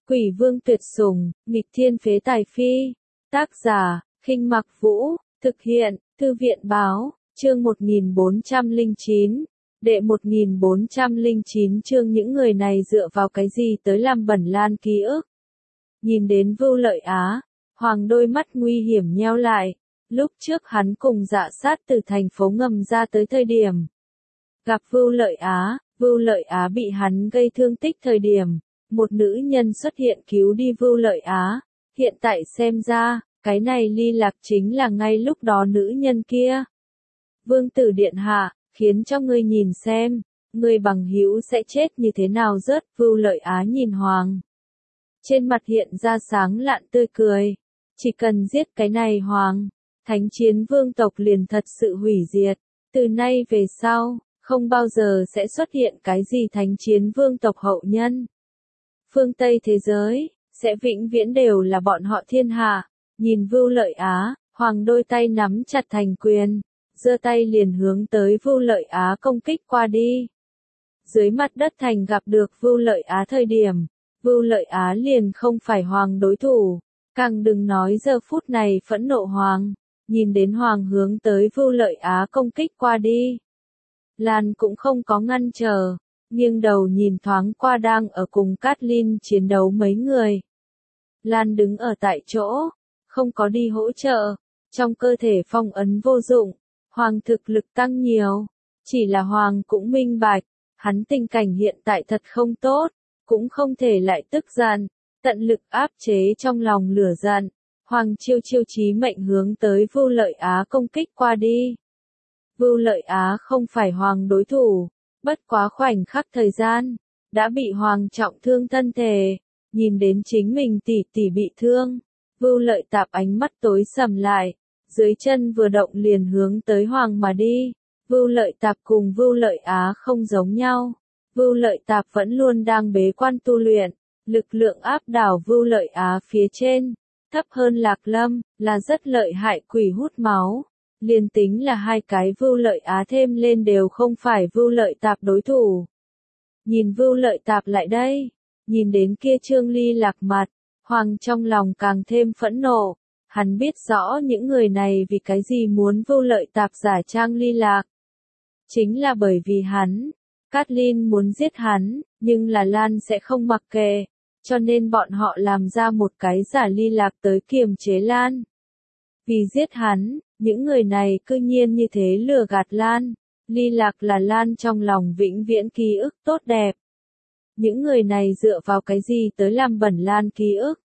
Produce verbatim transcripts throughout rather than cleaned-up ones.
Quỷ vương tuyệt sủng, nghịch thiên phế tài phi. Tác giả, Khinh Mặc Vũ, thực hiện, Thư viện báo, chương một nghìn bốn trăm lẻ chín, đệ một nghìn bốn trăm lẻ chín chương những người này dựa vào cái gì tới làm bẩn Lan ký ức. Nhìn đến Vưu Lợi Á, Hoàng đôi mắt nguy hiểm nheo lại, lúc trước hắn cùng Dạ Sát từ thành phố ngầm ra tới thời điểm. Gặp Vưu Lợi Á, Vưu Lợi Á bị hắn gây thương tích thời điểm, một nữ nhân xuất hiện cứu đi Vưu Lợi Á, hiện tại xem ra, cái này Ly Lạc chính là ngay lúc đó nữ nhân kia. Vương tử điện hạ, khiến cho ngươi nhìn xem, ngươi bằng hữu sẽ chết như thế nào rớt. Vưu Lợi Á nhìn Hoàng. Trên mặt hiện ra sáng lạn tươi cười, chỉ cần giết cái này Hoàng, thánh chiến vương tộc liền thật sự hủy diệt, từ nay về sau, không bao giờ sẽ xuất hiện cái gì thánh chiến vương tộc hậu nhân. Phương Tây thế giới, sẽ vĩnh viễn đều là bọn họ thiên hạ. Nhìn Vưu Lợi Á, Hoàng đôi tay nắm chặt thành quyền, giơ tay liền hướng tới Vưu Lợi Á công kích qua đi. Dưới mặt đất thành gặp được Vưu Lợi Á thời điểm, Vưu Lợi Á liền không phải Hoàng đối thủ, càng đừng nói giờ phút này phẫn nộ Hoàng, nhìn đến Hoàng hướng tới Vưu Lợi Á công kích qua đi. Lan cũng không có ngăn trở, nghiêng đầu nhìn thoáng qua đang ở cùng Catelyn chiến đấu mấy người. Lan đứng ở tại chỗ, không có đi hỗ trợ, trong cơ thể phong ấn vô dụng, Hoàng thực lực tăng nhiều, chỉ là Hoàng cũng minh bạch, hắn tình cảnh hiện tại thật không tốt, cũng không thể lại tức giận, tận lực áp chế trong lòng lửa giận. Hoàng chiêu chiêu chí mệnh hướng tới Vưu Lợi Á công kích qua đi. Vưu Lợi Á không phải Hoàng đối thủ, bất quá khoảnh khắc thời gian, đã bị Hoàng trọng thương thân thể, nhìn đến chính mình tỷ tỷ bị thương, Vưu Lợi Tạp ánh mắt tối sầm lại, dưới chân vừa động liền hướng tới Hoàng mà đi. Vưu Lợi Tạp cùng Vưu Lợi Á không giống nhau, Vưu Lợi Tạp vẫn luôn đang bế quan tu luyện, lực lượng áp đảo Vưu Lợi Á phía trên, thấp hơn Lạc Lâm, là rất lợi hại quỷ hút máu. Liên tính là hai cái Vưu Lợi Á thêm lên đều không phải Vưu Lợi Tạp đối thủ. Nhìn Vưu Lợi Tạp lại đây, nhìn đến kia Trương Ly Lạc mặt, Hoàng trong lòng càng thêm phẫn nộ, hắn biết rõ những người này vì cái gì muốn Vưu Lợi Tạp giả trang Ly Lạc. Chính là bởi vì hắn, Catelyn muốn giết hắn, nhưng là Lan sẽ không mặc kệ, cho nên bọn họ làm ra một cái giả Ly Lạc tới kiềm chế Lan. Vì giết hắn, những người này cư nhiên như thế lừa gạt Lan, Ly Lạc là Lan trong lòng vĩnh viễn ký ức tốt đẹp. Những người này dựa vào cái gì tới làm bẩn Lan ký ức?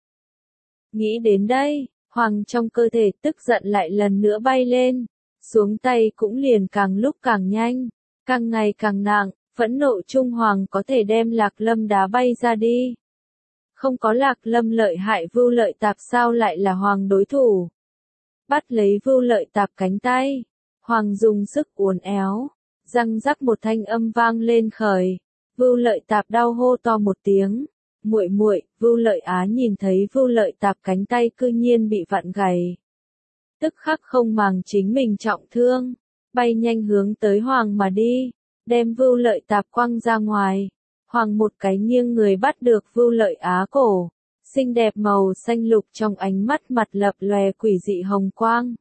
Nghĩ đến đây, Hoàng trong cơ thể tức giận lại lần nữa bay lên, xuống tay cũng liền càng lúc càng nhanh, càng ngày càng nặng, phẫn nộ trung Hoàng có thể đem Lạc Lâm đá bay ra đi. Không có Lạc Lâm lợi hại Vưu Lợi Tạp sao lại là Hoàng đối thủ? Bắt lấy Vưu Lợi Tạp cánh tay, Hoàng dùng sức uốn éo, răng rắc một thanh âm vang lên khởi. Vưu Lợi Tạp đau hô to một tiếng, muội muội. Vưu Lợi Á nhìn thấy Vưu Lợi Tạp cánh tay cư nhiên bị vặn gãy, tức khắc không màng chính mình trọng thương, bay nhanh hướng tới Hoàng mà đi, đem Vưu Lợi Tạp quăng ra ngoài. Hoàng một cái nghiêng người bắt được Vưu Lợi Á cổ, xinh đẹp màu xanh lục trong ánh mắt mặt lập lòe quỷ dị hồng quang.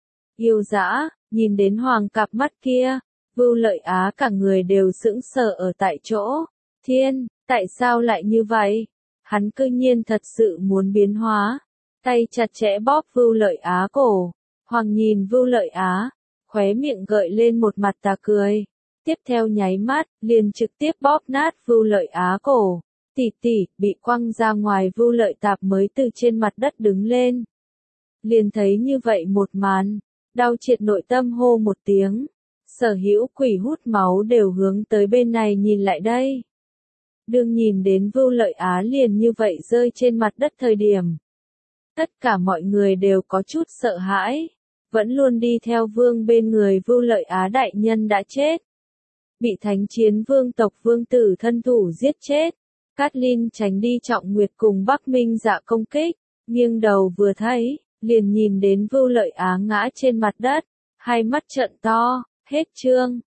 Yêu dã, nhìn đến Hoàng cặp mắt kia, Vưu Lợi Á cả người đều sững sờ ở tại chỗ. Thiên, tại sao lại như vậy? Hắn cư nhiên thật sự muốn biến hóa. Tay chặt chẽ bóp Vưu Lợi Á cổ. Hoàng nhìn Vưu Lợi Á, khóe miệng gợi lên một mặt tà cười. Tiếp theo nháy mắt, liền trực tiếp bóp nát Vưu Lợi Á cổ. Tỷ tỷ, bị quăng ra ngoài Vưu Lợi Tạp mới từ trên mặt đất đứng lên. Liền thấy như vậy một màn, đau triệt nội tâm hô một tiếng. Sở hữu quỷ hút máu đều hướng tới bên này nhìn lại đây. Đương nhìn đến Vưu Lợi Á liền như vậy rơi trên mặt đất thời điểm. Tất cả mọi người đều có chút sợ hãi, vẫn luôn đi theo vương bên người Vưu Lợi Á đại nhân đã chết. Bị thánh chiến vương tộc vương tử thân thủ giết chết. Catelyn tránh đi Trọng Nguyệt cùng Bắc Minh Dạ công kích, nghiêng đầu vừa thấy, liền nhìn đến Vưu Lợi Á ngã trên mặt đất, hai mắt trợn to. Hết chương.